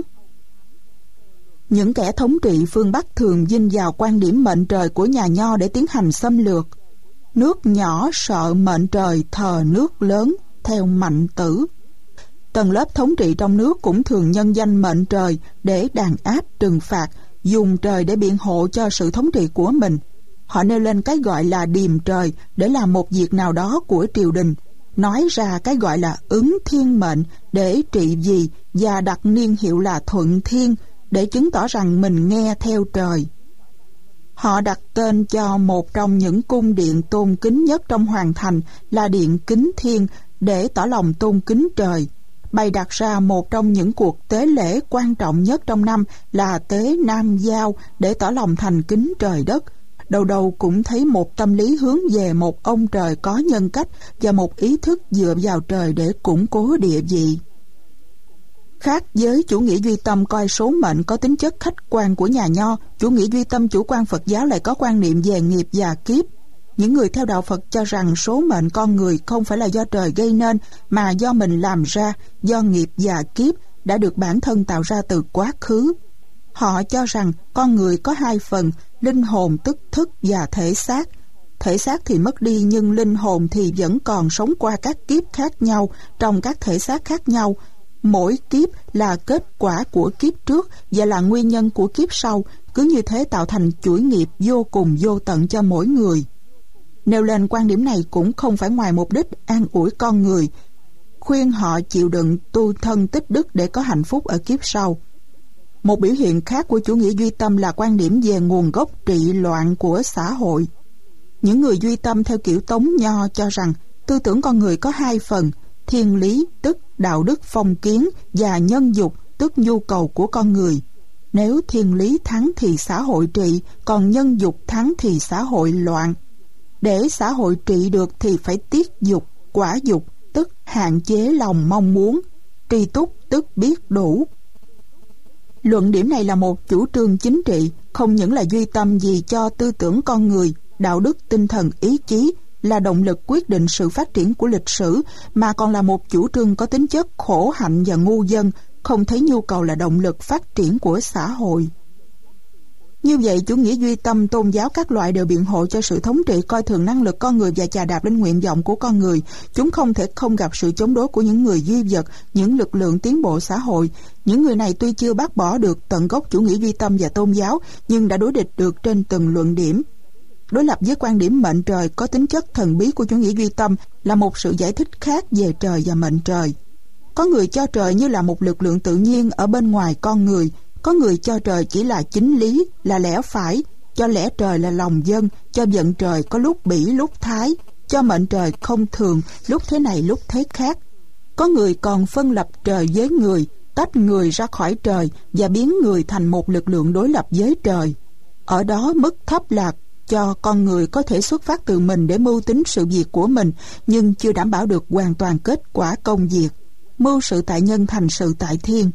Những kẻ thống trị phương Bắc thường vin vào quan điểm mệnh trời của nhà Nho để tiến hành xâm lược. Nước nhỏ sợ mệnh trời, thờ nước lớn, theo Mạnh Tử. Tầng lớp thống trị trong nước cũng thường nhân danh mệnh trời để đàn áp trừng phạt, dùng trời để biện hộ cho sự thống trị của mình. Họ nêu lên cái gọi là điềm trời để làm một việc nào đó của triều đình, nói ra cái gọi là ứng thiên mệnh để trị vì, và đặt niên hiệu là thuận thiên để chứng tỏ rằng mình nghe theo trời. Họ đặt tên cho một trong những cung điện tôn kính nhất trong hoàng thành là Điện Kính Thiên để tỏ lòng tôn kính trời. Bày đặt ra một trong những cuộc tế lễ quan trọng nhất trong năm là tế Nam Giao để tỏ lòng thành kính trời đất. Đầu đầu cũng thấy một tâm lý hướng về một ông trời có nhân cách và một ý thức dựa vào trời để củng cố địa vị. Khác với chủ nghĩa duy tâm coi số mệnh có tính chất khách quan của nhà Nho, chủ nghĩa duy tâm chủ quan Phật giáo lại có quan niệm về nghiệp và kiếp. Những người theo đạo Phật cho rằng số mệnh con người không phải là do trời gây nên, mà do mình làm ra, do nghiệp và kiếp đã được bản thân tạo ra từ quá khứ. Họ cho rằng con người có 2 phần, linh hồn tức thức và thể xác. Thể xác thì mất đi nhưng linh hồn thì vẫn còn sống qua các kiếp khác nhau trong các thể xác khác nhau. Mỗi kiếp là kết quả của kiếp trước và là nguyên nhân của kiếp sau, cứ như thế tạo thành chuỗi nghiệp vô cùng vô tận cho mỗi người. Nêu lên quan điểm này cũng không phải ngoài mục đích an ủi con người, khuyên họ chịu đựng tu thân tích đức để có hạnh phúc ở kiếp sau. Một biểu hiện khác của chủ nghĩa duy tâm là quan điểm về nguồn gốc trị loạn của xã hội. Những người duy tâm theo kiểu Tống Nho cho rằng tư tưởng con người có 2 phần, thiên lý tức đạo đức phong kiến và nhân dục tức nhu cầu của con người. Nếu thiên lý thắng thì xã hội trị, còn nhân dục thắng thì xã hội loạn. Để xã hội trị được thì phải tiết dục, quả dục, tức hạn chế lòng mong muốn. tri túc tức biết đủ. Luận điểm này là một chủ trương chính trị, không những là duy tâm gì cho tư tưởng con người, đạo đức, tinh thần, ý chí, là động lực quyết định sự phát triển của lịch sử, mà còn là một chủ trương có tính chất khổ hạnh và ngu dân, không thấy nhu cầu là động lực phát triển của xã hội. Như vậy, chủ nghĩa duy tâm tôn giáo các loại đều biện hộ cho sự thống trị, coi thường năng lực con người và chà đạp lên nguyện vọng của con người. Chúng không thể không gặp sự chống đối của những người duy vật, những lực lượng tiến bộ xã hội. Những người này tuy chưa bác bỏ được tận gốc chủ nghĩa duy tâm và tôn giáo, nhưng đã đối địch được trên từng luận điểm. Đối lập với quan điểm mệnh trời có tính chất thần bí của chủ nghĩa duy tâm là một sự giải thích khác về trời và mệnh trời. Có người cho trời như là một lực lượng tự nhiên ở bên ngoài con người, có người cho trời chỉ là chính lý, là lẽ phải, cho lẽ trời là lòng dân, cho vận trời có lúc bỉ lúc thái, cho mệnh trời không thường, lúc thế này lúc thế khác. Có người còn phân lập trời với người, tách người ra khỏi trời và biến người thành một lực lượng đối lập với trời. Ở đó mức thấp là cho con người có thể xuất phát từ mình để mưu tính sự việc của mình, nhưng chưa đảm bảo được hoàn toàn kết quả công việc. Mưu sự tại nhân thành sự tại thiên.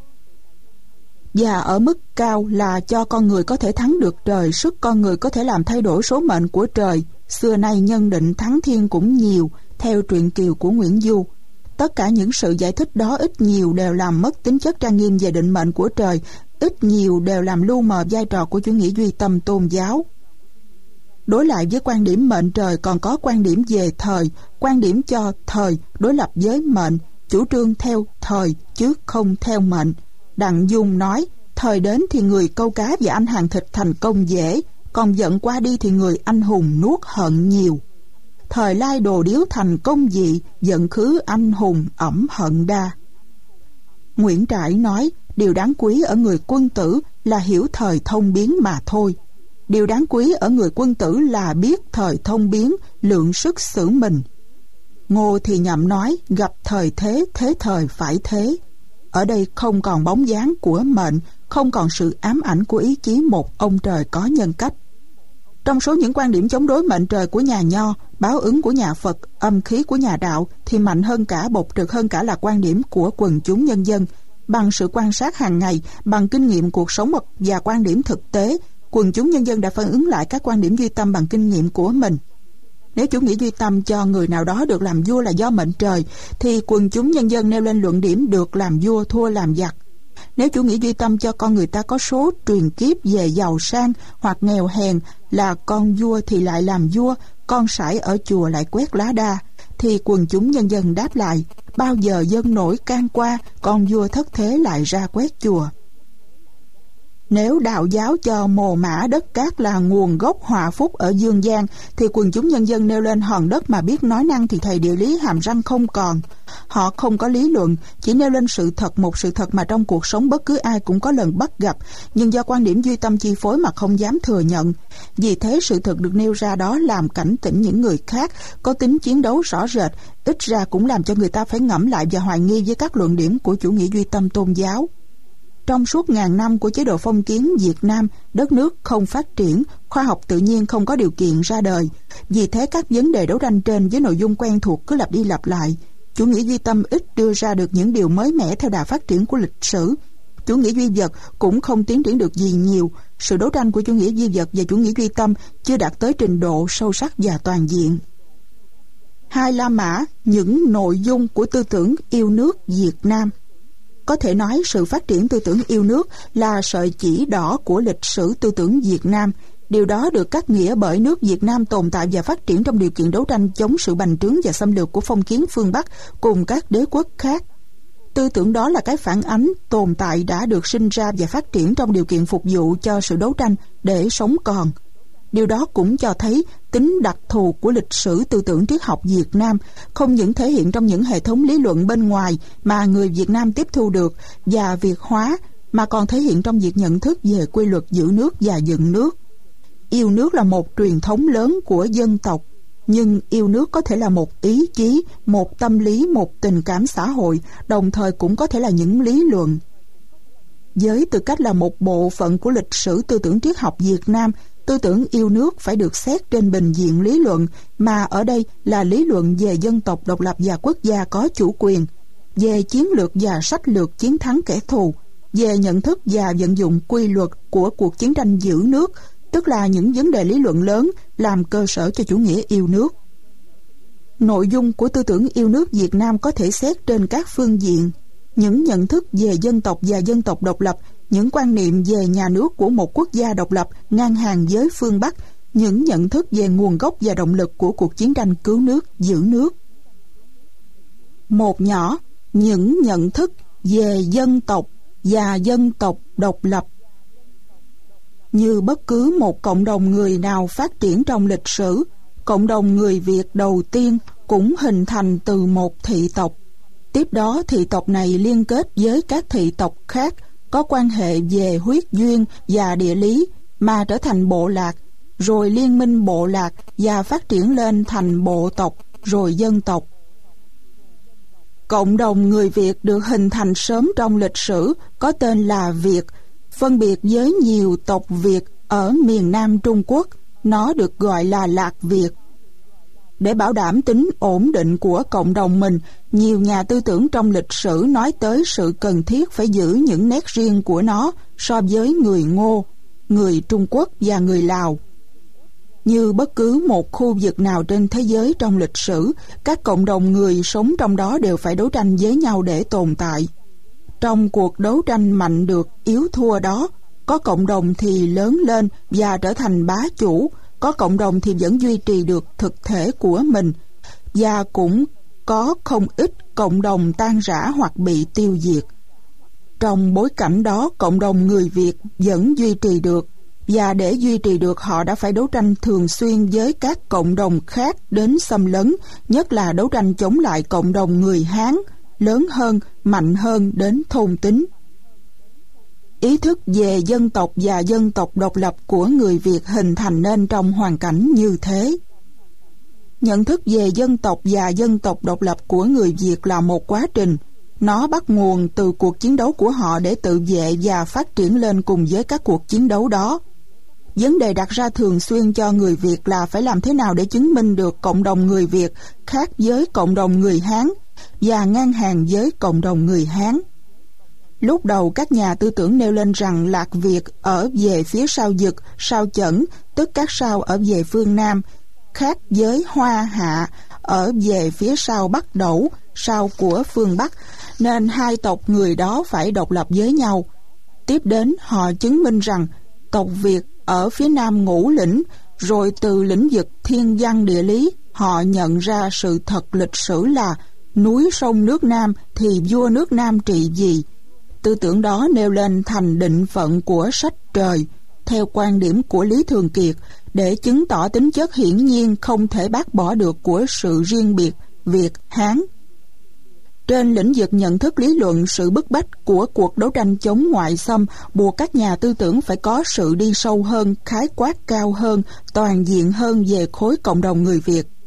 Và ở mức cao là cho con người có thể thắng được trời, sức con người có thể làm thay đổi số mệnh của trời. Xưa nay nhân định thắng thiên cũng nhiều, theo truyện Kiều của Nguyễn Du. Tất cả những sự giải thích đó ít nhiều đều làm mất tính chất trang nghiêm về định mệnh của trời, ít nhiều đều làm lu mờ vai trò của chủ nghĩa duy tâm tôn giáo. Đối lại với quan điểm mệnh trời còn có quan điểm về thời, quan điểm cho thời đối lập với mệnh, chủ trương theo thời chứ không theo mệnh. Đặng Dung nói, thời đến thì người câu cá và ăn hàng thịt thành công dễ, còn giận qua đi thì người anh hùng nuốt hận nhiều. Thời lai đồ điếu thành công dị, giận khứ anh hùng ẩm hận đa. Nguyễn Trãi nói, điều đáng quý ở người quân tử là hiểu thời thông biến mà thôi. Điều đáng quý ở người quân tử là biết thời thông biến, lượng sức xử mình. Ngô Thì Nhậm nói, gặp thời thế, thế thời phải thế. Ở đây không còn bóng dáng của mệnh, không còn sự ám ảnh của ý chí một ông trời có nhân cách. Trong số những quan điểm chống đối mệnh trời của nhà Nho, báo ứng của nhà Phật, âm khí của nhà Đạo, thì mạnh hơn cả, bộc trực hơn cả là quan điểm của quần chúng nhân dân. Bằng sự quan sát hàng ngày, bằng kinh nghiệm cuộc sống và quan điểm thực tế, quần chúng nhân dân đã phản ứng lại các quan điểm duy tâm bằng kinh nghiệm của mình. Nếu chủ nghĩa duy tâm cho người nào đó được làm vua là do mệnh trời, thì quần chúng nhân dân nêu lên luận điểm được làm vua thua làm giặc. Nếu chủ nghĩa duy tâm cho con người ta có số truyền kiếp về giàu sang hoặc nghèo hèn, là con vua thì lại làm vua, con sải ở chùa lại quét lá đa, thì quần chúng nhân dân đáp lại, bao giờ dân nổi can qua, con vua thất thế lại ra quét chùa. Nếu đạo giáo cho mồ mã đất cát là nguồn gốc họa phúc ở dương gian, thì quần chúng nhân dân nêu lên hòn đất mà biết nói năng thì thầy địa lý hàm răng không còn. Họ không có lý luận, chỉ nêu lên sự thật, một sự thật mà trong cuộc sống bất cứ ai cũng có lần bắt gặp, nhưng do quan điểm duy tâm chi phối mà không dám thừa nhận. Vì thế sự thật được nêu ra đó làm cảnh tỉnh những người khác, có tính chiến đấu rõ rệt, ít ra cũng làm cho người ta phải ngẫm lại và hoài nghi với các luận điểm của chủ nghĩa duy tâm tôn giáo. Trong suốt ngàn năm của chế độ phong kiến Việt Nam, đất nước không phát triển, khoa học tự nhiên không có điều kiện ra đời. Vì thế các vấn đề đấu tranh trên với nội dung quen thuộc cứ lặp đi lặp lại. Chủ nghĩa duy tâm ít đưa ra được những điều mới mẻ theo đà phát triển của lịch sử. Chủ nghĩa duy vật cũng không tiến triển được gì nhiều. Sự đấu tranh của chủ nghĩa duy vật và chủ nghĩa duy tâm chưa đạt tới trình độ sâu sắc và toàn diện. Hai La Mã, những nội dung của tư tưởng yêu nước Việt Nam. Có thể nói sự phát triển tư tưởng yêu nước là sợi chỉ đỏ của lịch sử tư tưởng Việt Nam. Điều đó được cắt nghĩa bởi nước Việt Nam tồn tại và phát triển trong điều kiện đấu tranh chống sự bành trướng và xâm lược của phong kiến phương Bắc cùng các đế quốc khác. Tư tưởng đó là cái phản ánh tồn tại đã được sinh ra và phát triển trong điều kiện phục vụ cho sự đấu tranh để sống còn. Điều đó cũng cho thấy tính đặc thù của lịch sử tư tưởng triết học Việt Nam, không những thể hiện trong những hệ thống lý luận bên ngoài mà người Việt Nam tiếp thu được và Việt hóa, mà còn thể hiện trong việc nhận thức về quy luật giữ nước và dựng nước. Yêu nước là một truyền thống lớn của dân tộc, nhưng yêu nước có thể là một ý chí, một tâm lý, một tình cảm xã hội, đồng thời cũng có thể là những lý luận. Với tư cách là một bộ phận của lịch sử tư tưởng triết học Việt Nam, tư tưởng yêu nước phải được xét trên bình diện lý luận, mà ở đây là lý luận về dân tộc độc lập và quốc gia có chủ quyền. về chiến lược và sách lược chiến thắng kẻ thù, về nhận thức và vận dụng quy luật của cuộc chiến tranh giữ nước, tức là những vấn đề lý luận lớn làm cơ sở cho chủ nghĩa yêu nước. Nội dung của tư tưởng yêu nước Việt Nam có thể xét trên các phương diện: những nhận thức về dân tộc và dân tộc độc lập, những quan niệm về nhà nước của một quốc gia độc lập ngang hàng với phương Bắc, những nhận thức về nguồn gốc và động lực của cuộc chiến tranh cứu nước, giữ nước. Một nhỏ, những nhận thức về dân tộc và dân tộc độc lập. Như bất cứ một cộng đồng người nào phát triển trong lịch sử, cộng đồng người Việt đầu tiên cũng hình thành từ một thị tộc. Tiếp đó thị tộc này liên kết với các thị tộc khác, có quan hệ về huyết duyên và địa lý mà trở thành bộ lạc, rồi liên minh bộ lạc và phát triển lên thành bộ tộc, rồi dân tộc. Cộng đồng người Việt được hình thành sớm trong lịch sử, có tên là Việt, phân biệt với nhiều tộc Việt ở miền Nam Trung Quốc, nó được gọi là Lạc Việt. Để bảo đảm tính ổn định của cộng đồng mình, nhiều nhà tư tưởng trong lịch sử nói tới sự cần thiết phải giữ những nét riêng của nó so với người Ngô, người Trung Quốc và người Lào. Như bất cứ một khu vực nào trên thế giới trong lịch sử, các cộng đồng người sống trong đó đều phải đấu tranh với nhau để tồn tại. Trong cuộc đấu tranh mạnh được yếu thua đó, có cộng đồng thì lớn lên và trở thành bá chủ, có cộng đồng thì vẫn duy trì được thực thể của mình, và cũng có không ít cộng đồng tan rã hoặc bị tiêu diệt. Trong bối cảnh đó, cộng đồng người Việt vẫn duy trì được, và để duy trì được họ đã phải đấu tranh thường xuyên với các cộng đồng khác đến xâm lấn, nhất là đấu tranh chống lại cộng đồng người Hán, lớn hơn, mạnh hơn đến thôn tính. Ý thức về dân tộc và dân tộc độc lập của người Việt hình thành nên trong hoàn cảnh như thế. Nhận thức về dân tộc và dân tộc độc lập của người Việt là một quá trình. Nó bắt nguồn từ cuộc chiến đấu của họ để tự vệ và phát triển lên cùng với các cuộc chiến đấu đó. Vấn đề đặt ra thường xuyên cho người Việt là phải làm thế nào để chứng minh được cộng đồng người Việt khác với cộng đồng người Hán và ngang hàng với cộng đồng người Hán. Lúc đầu các nhà tư tưởng nêu lên rằng Lạc Việt ở về phía sao Dực, sao Chẩn, tức các sao ở về phương Nam, khác với Hoa Hạ ở về phía sao Bắc Đẩu, sao của phương Bắc, nên hai tộc người đó phải độc lập với nhau. Tiếp đến họ chứng minh rằng tộc Việt ở phía Nam Ngũ Lĩnh, rồi từ lĩnh vực thiên văn địa lý họ nhận ra sự thật lịch sử là núi sông nước Nam thì vua nước Nam trị vì. Tư tưởng đó nêu lên thành định phận của sách trời, theo quan điểm của Lý Thường Kiệt, để chứng tỏ tính chất hiển nhiên không thể bác bỏ được của sự riêng biệt Việt-Hán. Trên lĩnh vực nhận thức lý luận, sự bức bách của cuộc đấu tranh chống ngoại xâm buộc các nhà tư tưởng phải có sự đi sâu hơn, khái quát cao hơn, toàn diện hơn về khối cộng đồng người Việt.